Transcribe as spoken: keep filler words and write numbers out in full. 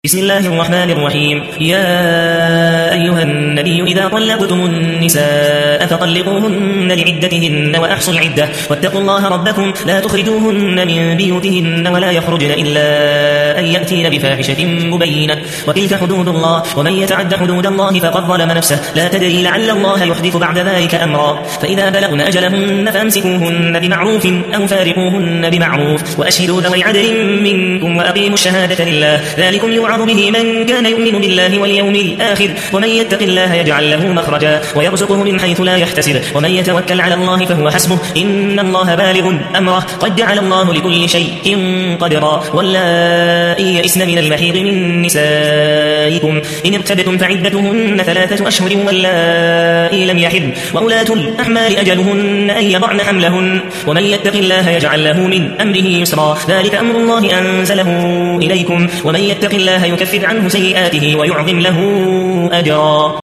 بسم الله الرحمن الرحيم. يا أيها النبي إذا طلقتم النساء فطلقوهن لعدتهن وأحصوا العدة واتقوا الله ربكم لا تخرجوهن من بيوتهن ولا يخرجن إلا أن يأتين بفاحشة مبينة وتلك حدود الله ومن يتعد حدود الله فقد ظلم نفسه لا تدري لعل الله يحدث بعد ذلك أمرا. فإذا بلغن أجلهن فامسكوهن بمعروف أو فارقوهن بمعروف وأشهدوا ذوي عدل منكم وأقيموا الشهادة لله ذلكم يوعظ به من كان يؤمن بالله واليوم الآخر ومن يتق الله يجعل له مخرجا ويرزقه من حيث لا يحتسب ومن يتوكل على الله فهو حسبه إن الله بالغ أمره قد جعل الله لكل شيء قدرا. واللائي يئسن من المحيض من نسائكم إن ارتبتم فعدتهن ثلاثة أشهر واللائي لم يحضن وأولاة الأحمال أجلهن أن يضعن حملهن ومن يتق الله يجعل له من أمره يسرا ذلك أمر الله أنزله إليكم ومن يتق الله يكفر عنه سيئاته ويعظم له أجرا.